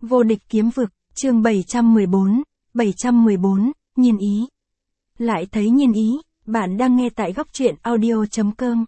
Vô địch kiếm vực, chương 714, Nhiên ý. Lại thấy Nhiên ý, bạn đang nghe tại góc truyện audio.com.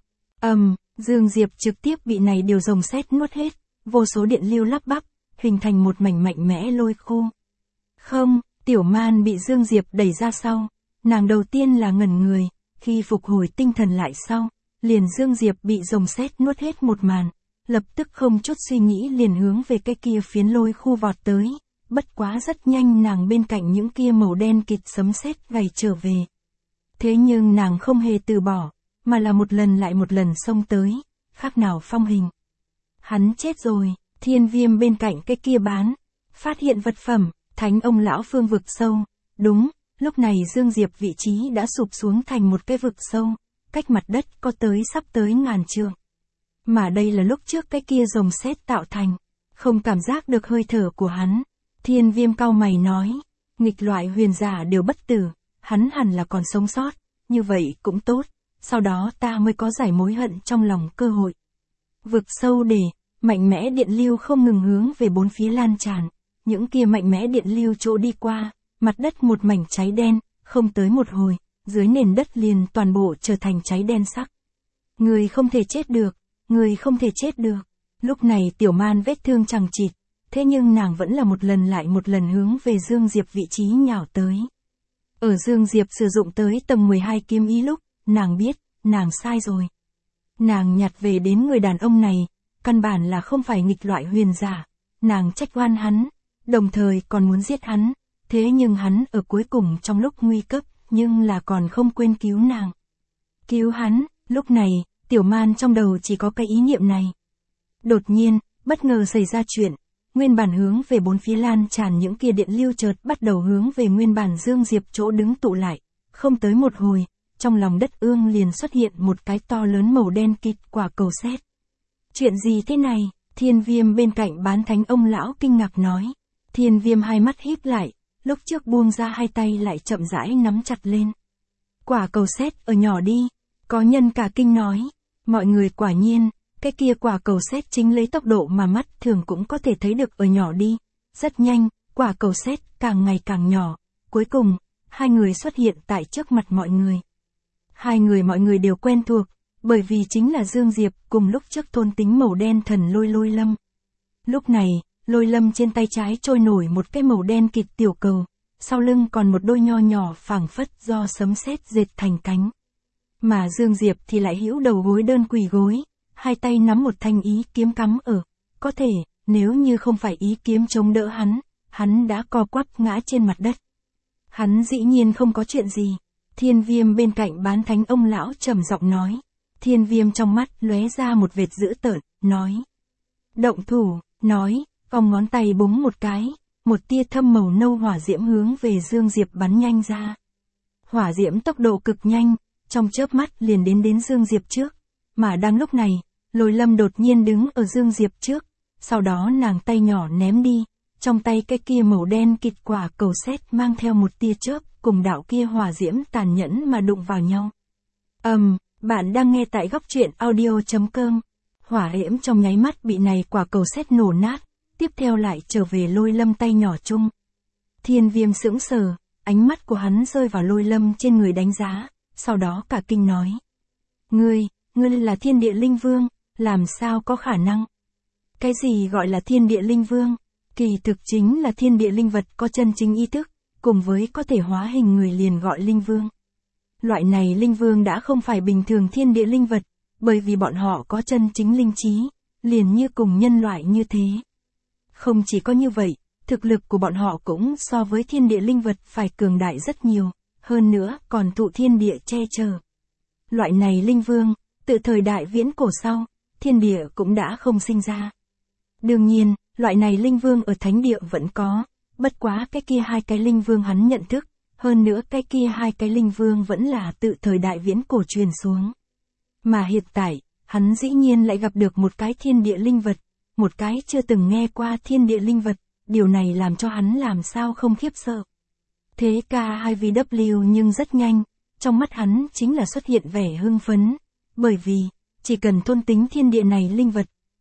Dương Diệp trực tiếp bị này điều rồng sét nuốt hết, vô số điện lưu lắp bắp, hình thành một mảnh mạnh mẽ lôi khô. Không, Tiểu Man bị Dương Diệp đẩy ra sau, nàng đầu tiên là ngẩn người, khi phục hồi tinh thần lại sau, liền Dương Diệp bị rồng sét nuốt hết một màn, lập tức không chút suy nghĩ liền hướng về cái kia phiến lôi khu vọt tới, bất quá rất nhanh nàng bên cạnh những kia màu đen kịt sấm sét gầy trở về. Thế nhưng nàng không hề từ bỏ, mà là một lần lại một lần xông tới, khác nào phong hình. Hắn chết rồi, Thiên Viêm bên cạnh cái kia bán, phát hiện vật phẩm, Thánh ông lão phương vực sâu, đúng, lúc này Dương Diệp vị trí đã sụp xuống thành một cái vực sâu, cách mặt đất có sắp tới ngàn trượng. Mà đây là lúc trước cái kia rồng sét tạo thành, không cảm giác được hơi thở của hắn. Thiên Viêm cau mày nói, nghịch loại huyền giả đều bất tử, hắn hẳn là còn sống sót, như vậy cũng tốt, sau đó ta mới có giải mối hận trong lòng cơ hội. Vực sâu để, mạnh mẽ điện lưu không ngừng hướng về bốn phía lan tràn, những kia mạnh mẽ điện lưu chỗ đi qua, mặt đất một mảnh cháy đen, không tới một hồi, dưới nền đất liền toàn bộ trở thành cháy đen sắc. Người không thể chết được, người không thể chết được. Lúc này Tiểu Man vết thương chằng chịt, thế nhưng nàng vẫn là một lần lại một lần hướng về Dương Diệp vị trí nhào tới. Ở Dương Diệp sử dụng tới tầng 12 kiếm ý lúc, nàng biết, nàng sai rồi. Nàng nhặt về đến người đàn ông này, căn bản là không phải nghịch loại huyền giả, nàng trách oan hắn, đồng thời còn muốn giết hắn, thế nhưng hắn ở cuối cùng trong lúc nguy cấp, nhưng là còn không quên cứu nàng. Cứu hắn, lúc này, Tiểu Man trong đầu chỉ có cái ý niệm này. Đột nhiên, bất ngờ xảy ra chuyện, nguyên bản hướng về bốn phía lan tràn những kia điện lưu chợt bắt đầu hướng về nguyên bản Dương Diệp chỗ đứng tụ lại, không tới một hồi, trong lòng đất ương liền xuất hiện một cái to lớn màu đen kịt quả cầu sét. Chuyện gì thế này? Thiên Viêm bên cạnh bán thánh ông lão kinh ngạc nói. Thiên Viêm hai mắt híp lại, lúc trước buông ra hai tay lại chậm rãi nắm chặt lên. Quả cầu sét ở nhỏ đi, có nhân cả kinh nói. Mọi người quả nhiên, cái kia quả cầu sét chính lấy tốc độ mà mắt thường cũng có thể thấy được ở nhỏ đi. Rất nhanh, quả cầu sét càng ngày càng nhỏ, cuối cùng, hai người xuất hiện tại trước mặt mọi người. Hai người mọi người đều quen thuộc, bởi vì chính là Dương Diệp cùng lúc trước thôn tính màu đen thần Lôi Lâm. Lúc này, Lôi Lâm trên tay trái trôi nổi một cái màu đen kịt tiểu cầu, sau lưng còn một đôi nho nhỏ phảng phất do sấm sét dệt thành cánh. Mà Dương Diệp thì lại hữu đầu gối đơn quỳ gối, hai tay nắm một thanh ý kiếm cắm ở, có thể, nếu như không phải ý kiếm chống đỡ hắn đã co quắp ngã trên mặt đất. Hắn dĩ nhiên không có chuyện gì. Thiên Viêm bên cạnh bán thánh ông lão trầm giọng nói. Thiên Viêm trong mắt lóe ra một vệt dữ tợn, nói. Động thủ, nói, vòng ngón tay búng một cái, một tia thâm màu nâu hỏa diễm hướng về Dương Diệp bắn nhanh ra. Hỏa diễm tốc độ cực nhanh, trong chớp mắt liền đến Dương Diệp trước, mà đang lúc này, Lôi Lâm đột nhiên đứng ở Dương Diệp trước, sau đó nàng tay nhỏ ném đi, trong tay cái kia màu đen kịt quả cầu sét mang theo một tia chớp, cùng đạo kia hỏa diễm tàn nhẫn mà đụng vào nhau. Bạn đang nghe tại góc truyện audio.com. Hỏa diễm trong nháy mắt bị này quả cầu sét nổ nát, tiếp theo lại trở về Lôi Lâm tay nhỏ chung. Thiên Viêm sững sờ, ánh mắt của hắn rơi vào Lôi Lâm trên người đánh giá, sau đó cả kinh nói. Ngươi là thiên địa linh vương, làm sao có khả năng? Cái gì gọi là thiên địa linh vương? Kỳ thực chính là thiên địa linh vật có chân chính ý thức, cùng với có thể hóa hình người liền gọi linh vương. Loại này linh vương đã không phải bình thường thiên địa linh vật, bởi vì bọn họ có chân chính linh trí, liền như cùng nhân loại như thế. Không chỉ có như vậy, thực lực của bọn họ cũng so với thiên địa linh vật phải cường đại rất nhiều, hơn nữa còn thụ thiên địa che chở. Loại này linh vương, từ thời đại viễn cổ sau, thiên địa cũng đã không sinh ra. Đương nhiên, loại này linh vương ở thánh địa vẫn có, bất quá cái kia hai cái linh vương hắn nhận thức, hơn nữa cái kia hai cái linh vương vẫn là tự thời đại viễn cổ truyền xuống. Mà hiện tại, hắn dĩ nhiên lại gặp được một cái thiên địa linh vật, một cái chưa từng nghe qua thiên địa linh vật, điều này làm cho hắn làm sao không khiếp sợ. Thế K2VW nhưng rất nhanh, trong mắt hắn chính là xuất hiện vẻ hưng phấn, bởi vì, chỉ cần thôn tính thiên địa này linh vật,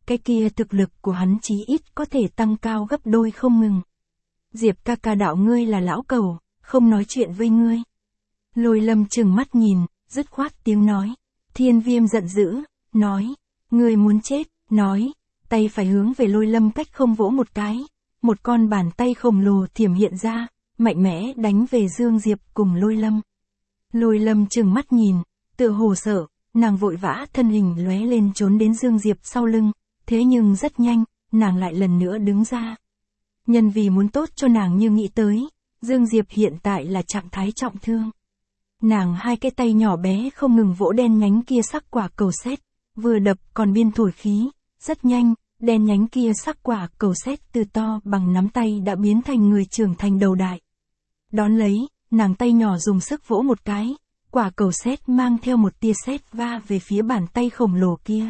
cái kia thực lực của hắn chí ít có thể tăng cao gấp đôi không ngừng. Diệp ca ca đạo ngươi là lão cẩu, không nói chuyện với ngươi. Lôi Lâm trừng mắt nhìn, dứt khoát tiếng nói. Thiên Viêm giận dữ, nói, ngươi muốn chết, nói, tay phải hướng về Lôi Lâm cách không vỗ một cái, một con bàn tay khổng lồ thiểm hiện ra, mạnh mẽ đánh về Dương Diệp cùng Lôi Lâm. Lôi Lâm trừng mắt nhìn, tựa hồ sợ, nàng vội vã thân hình lóe lên trốn đến Dương Diệp sau lưng, thế nhưng rất nhanh, nàng lại lần nữa đứng ra. Nhân vì muốn tốt cho nàng như nghĩ tới, Dương Diệp hiện tại là trạng thái trọng thương. Nàng hai cái tay nhỏ bé không ngừng vỗ đen nhánh kia sắc quả cầu sét, vừa đập còn biên thổi khí, rất nhanh, đen nhánh kia sắc quả cầu sét từ to bằng nắm tay đã biến thành người trưởng thành đầu đại. Đón lấy, nàng tay nhỏ dùng sức vỗ một cái, quả cầu sét mang theo một tia sét va về phía bàn tay khổng lồ kia.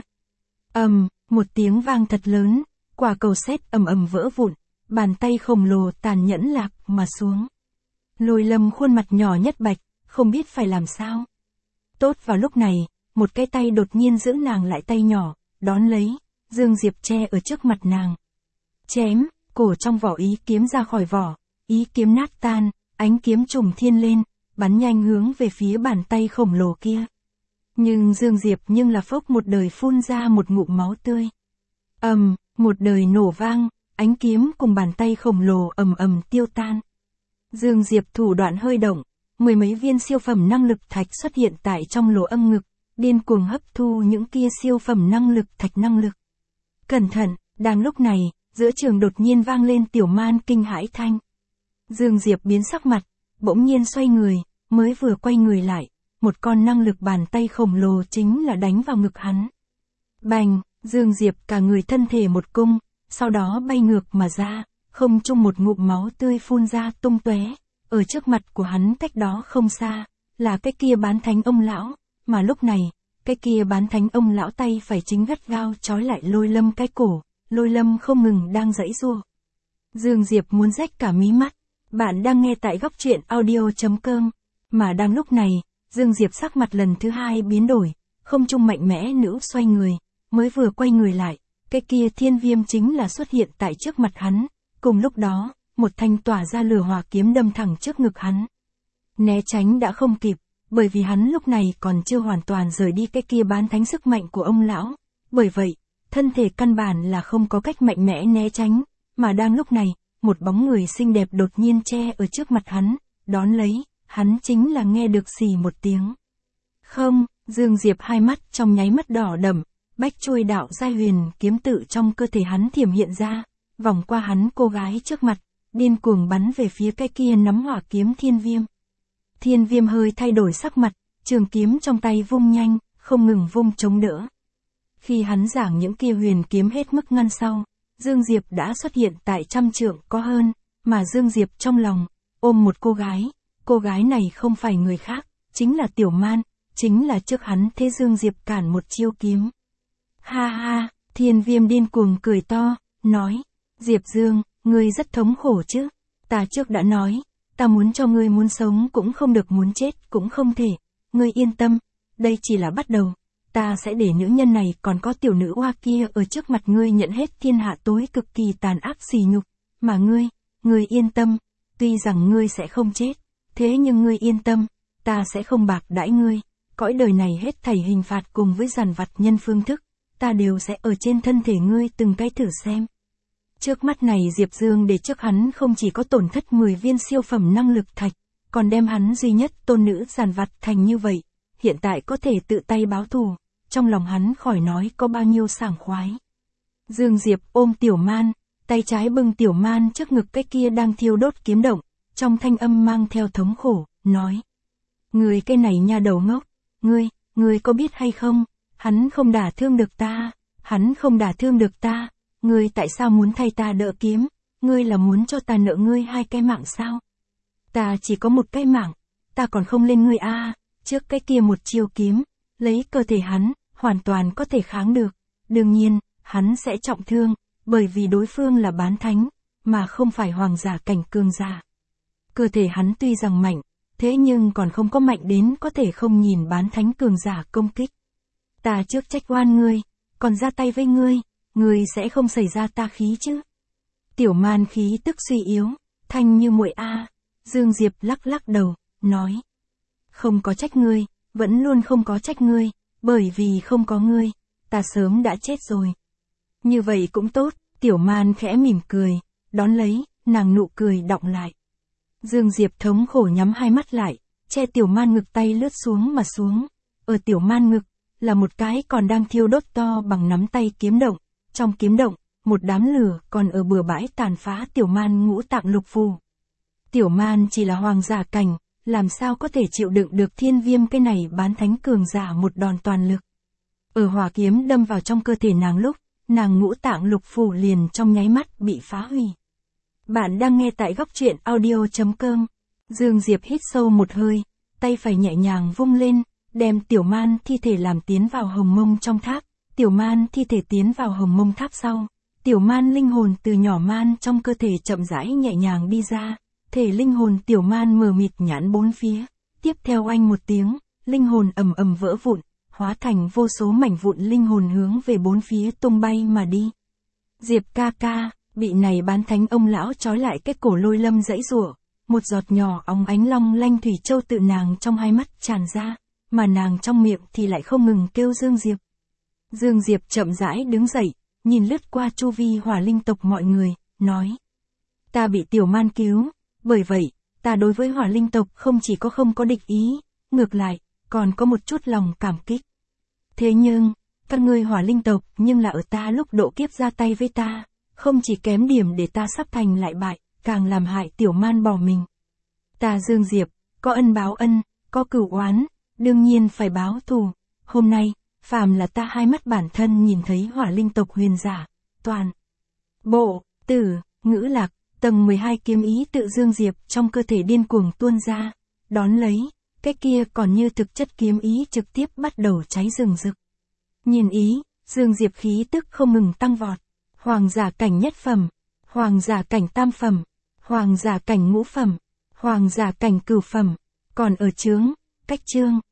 Một tiếng vang thật lớn, quả cầu sét ầm ầm vỡ vụn, bàn tay khổng lồ tàn nhẫn lạc mà xuống. Lôi Lâm khuôn mặt nhỏ nhất bạch, không biết phải làm sao. Tốt vào lúc này, một cái tay đột nhiên giữ nàng lại tay nhỏ, đón lấy, Dương Diệp che ở trước mặt nàng. Chém, cổ trong vỏ ý kiếm ra khỏi vỏ, ý kiếm nát tan, ánh kiếm trùng thiên lên, bắn nhanh hướng về phía bàn tay khổng lồ kia. Nhưng Dương Diệp nhưng là phốc một đời phun ra một ngụm máu tươi. Một đời nổ vang, ánh kiếm cùng bàn tay khổng lồ ầm ầm tiêu tan. Dương Diệp thủ đoạn hơi động, mười mấy viên siêu phẩm năng lực thạch xuất hiện tại trong lỗ âm ngực, điên cuồng hấp thu những kia siêu phẩm năng lực thạch năng lực. Cẩn thận, đang lúc này, giữa trường đột nhiên vang lên Tiểu Man kinh hãi thanh. Dương Diệp biến sắc mặt, bỗng nhiên xoay người, mới vừa quay người lại, một con năng lực bàn tay khổng lồ chính là đánh vào ngực hắn. Bành, Dương Diệp cả người thân thể một cung, sau đó bay ngược mà ra, không trung một ngụm máu tươi phun ra tung tóe. Ở trước mặt của hắn cách đó không xa, là cái kia bán thánh ông lão, mà lúc này, cái kia bán thánh ông lão tay phải chính gắt gao trói lại Lôi Lâm cái cổ, Lôi Lâm không ngừng đang giãy giụa. Dương Diệp muốn rách cả mí mắt. Bạn đang nghe tại góc truyện audio.com, mà đang lúc này, Dương Diệp sắc mặt lần thứ hai biến đổi, không trung mạnh mẽ nữ xoay người, mới vừa quay người lại, cái kia Thiên Viêm chính là xuất hiện tại trước mặt hắn, cùng lúc đó, một thanh tỏa ra lửa hỏa kiếm đâm thẳng trước ngực hắn. Né tránh đã không kịp, bởi vì hắn lúc này còn chưa hoàn toàn rời đi cái kia bán thánh sức mạnh của ông lão, bởi vậy, thân thể căn bản là không có cách mạnh mẽ né tránh, mà đang lúc này, một bóng người xinh đẹp đột nhiên che ở trước mặt hắn, đón lấy, hắn chính là nghe được xì một tiếng. Không, Dương Diệp hai mắt trong nháy mắt đỏ đậm, bách chuôi đạo giai huyền kiếm tự trong cơ thể hắn thiểm hiện ra, vòng qua hắn cô gái trước mặt, điên cuồng bắn về phía cái kia nắm hỏa kiếm Thiên Viêm. Thiên Viêm hơi thay đổi sắc mặt, trường kiếm trong tay vung nhanh, không ngừng vung chống đỡ. Khi hắn giảng những kia huyền kiếm hết mức ngăn sau, Dương Diệp đã xuất hiện tại trăm trượng có hơn, mà Dương Diệp trong lòng, ôm một cô gái này không phải người khác, chính là Tiểu Man, chính là trước hắn thế Dương Diệp cản một chiêu kiếm. Ha ha, Thiên Viêm điên cuồng cười to, nói, Diệp Dương, ngươi rất thống khổ chứ, ta trước đã nói, ta muốn cho ngươi muốn sống cũng không được muốn chết cũng không thể, ngươi yên tâm, đây chỉ là bắt đầu. Ta sẽ để nữ nhân này còn có tiểu nữ oa kia ở trước mặt ngươi nhận hết thiên hạ tối cực kỳ tàn ác sỉ nhục, mà ngươi yên tâm, tuy rằng ngươi sẽ không chết, thế nhưng ngươi yên tâm, ta sẽ không bạc đãi ngươi, cõi đời này hết thảy hình phạt cùng với dằn vặt nhân phương thức, ta đều sẽ ở trên thân thể ngươi từng cái thử xem. Trước mắt này Diệp Dương để trước hắn không chỉ có tổn thất 10 viên siêu phẩm năng lực thạch, còn đem hắn duy nhất tôn nữ dằn vặt thành như vậy, hiện tại có thể tự tay báo thù. Trong lòng hắn khỏi nói có bao nhiêu sảng khoái. Dương Diệp ôm Tiểu Man, tay trái bưng Tiểu Man trước ngực cái kia đang thiêu đốt kiếm động, trong thanh âm mang theo thống khổ, nói. Người cái này nha đầu ngốc, ngươi có biết hay không, hắn không đả thương được ta, ngươi tại sao muốn thay ta đỡ kiếm, ngươi là muốn cho ta nợ ngươi 2 cái mạng sao? Ta chỉ có 1 cái mạng, ta còn không lên ngươi a. Trước cái kia một chiêu kiếm, lấy cơ thể hắn, hoàn toàn có thể kháng được. Đương nhiên, hắn sẽ trọng thương, bởi vì đối phương là bán thánh, mà không phải hoàng giả cảnh cường giả. Cơ thể hắn tuy rằng mạnh, thế nhưng còn không có mạnh đến có thể không nhìn bán thánh cường giả công kích. Ta trước trách oan ngươi, còn ra tay với ngươi ngươi sẽ không xảy ra ta khí chứ? Tiểu Man khí tức suy yếu, thanh như muội a. Dương Diệp lắc lắc đầu, nói. Không có trách ngươi, vẫn luôn không có trách ngươi, bởi vì không có ngươi, ta sớm đã chết rồi. Như vậy cũng tốt, Tiểu Man khẽ mỉm cười, đón lấy, nàng nụ cười đọng lại. Dương Diệp thống khổ nhắm hai mắt lại, che Tiểu Man ngực tay lướt xuống mà xuống. Ở Tiểu Man ngực, là một cái còn đang thiêu đốt to bằng nắm tay kiếm động. Trong kiếm động, một đám lửa còn ở bừa bãi tàn phá Tiểu Man ngũ tạng lục phủ. Tiểu Man chỉ là hoàng giả cảnh, làm sao có thể chịu đựng được thiên viêm cái này bán thánh cường giả một đòn toàn lực. Ở hỏa kiếm đâm vào trong cơ thể nàng lúc, nàng ngũ tạng lục phủ liền trong nháy mắt bị phá hủy. Bạn đang nghe tại góc truyện audio.com. Dương Diệp hít sâu một hơi, tay phải nhẹ nhàng vung lên, đem Tiểu Man thi thể làm tiến vào hồng mông trong tháp. Tiểu Man thi thể tiến vào hồng mông tháp sau, Tiểu Man linh hồn từ nhỏ man trong cơ thể chậm rãi nhẹ nhàng đi ra, thể linh hồn Tiểu Man mờ mịt nhãn bốn phía. Tiếp theo oanh một tiếng, linh hồn ầm ầm vỡ vụn, hóa thành vô số mảnh vụn linh hồn hướng về bốn phía tung bay mà đi. Diệp ca ca, bị này bán thánh ông lão trói lại cái cổ Lôi Lâm giãy giụa, một giọt nhỏ óng ánh long lanh thủy châu tự nàng trong hai mắt tràn ra, mà nàng trong miệng thì lại không ngừng kêu Dương Diệp. Dương Diệp chậm rãi đứng dậy, nhìn lướt qua chu vi hỏa linh tộc mọi người, nói. Ta bị Tiểu Man cứu, bởi vậy, ta đối với hỏa linh tộc không chỉ có không có địch ý, ngược lại, còn có một chút lòng cảm kích. Thế nhưng, các ngươi hỏa linh tộc nhưng là ở ta lúc độ kiếp ra tay với ta, không chỉ kém điểm để ta sắp thành lại bại, càng làm hại Tiểu Man bỏ mình. Ta Dương Diệp, có ân báo ân, có cửu oán, đương nhiên phải báo thù. Hôm nay, phàm là ta hai mắt bản thân nhìn thấy hỏa linh tộc huyền giả, toàn bộ, tử, ngữ lạc, tầng 12 kiếm ý tự Dương Diệp trong cơ thể điên cuồng tuôn ra, đón lấy, cái kia còn như thực chất kiếm ý trực tiếp bắt đầu cháy rừng rực. Nhìn ý, Dương Diệp khí tức không ngừng tăng vọt, hoàng giả cảnh nhất phẩm, hoàng giả cảnh tam phẩm, hoàng giả cảnh ngũ phẩm, hoàng giả cảnh cửu phẩm, còn ở chướng, cách chương,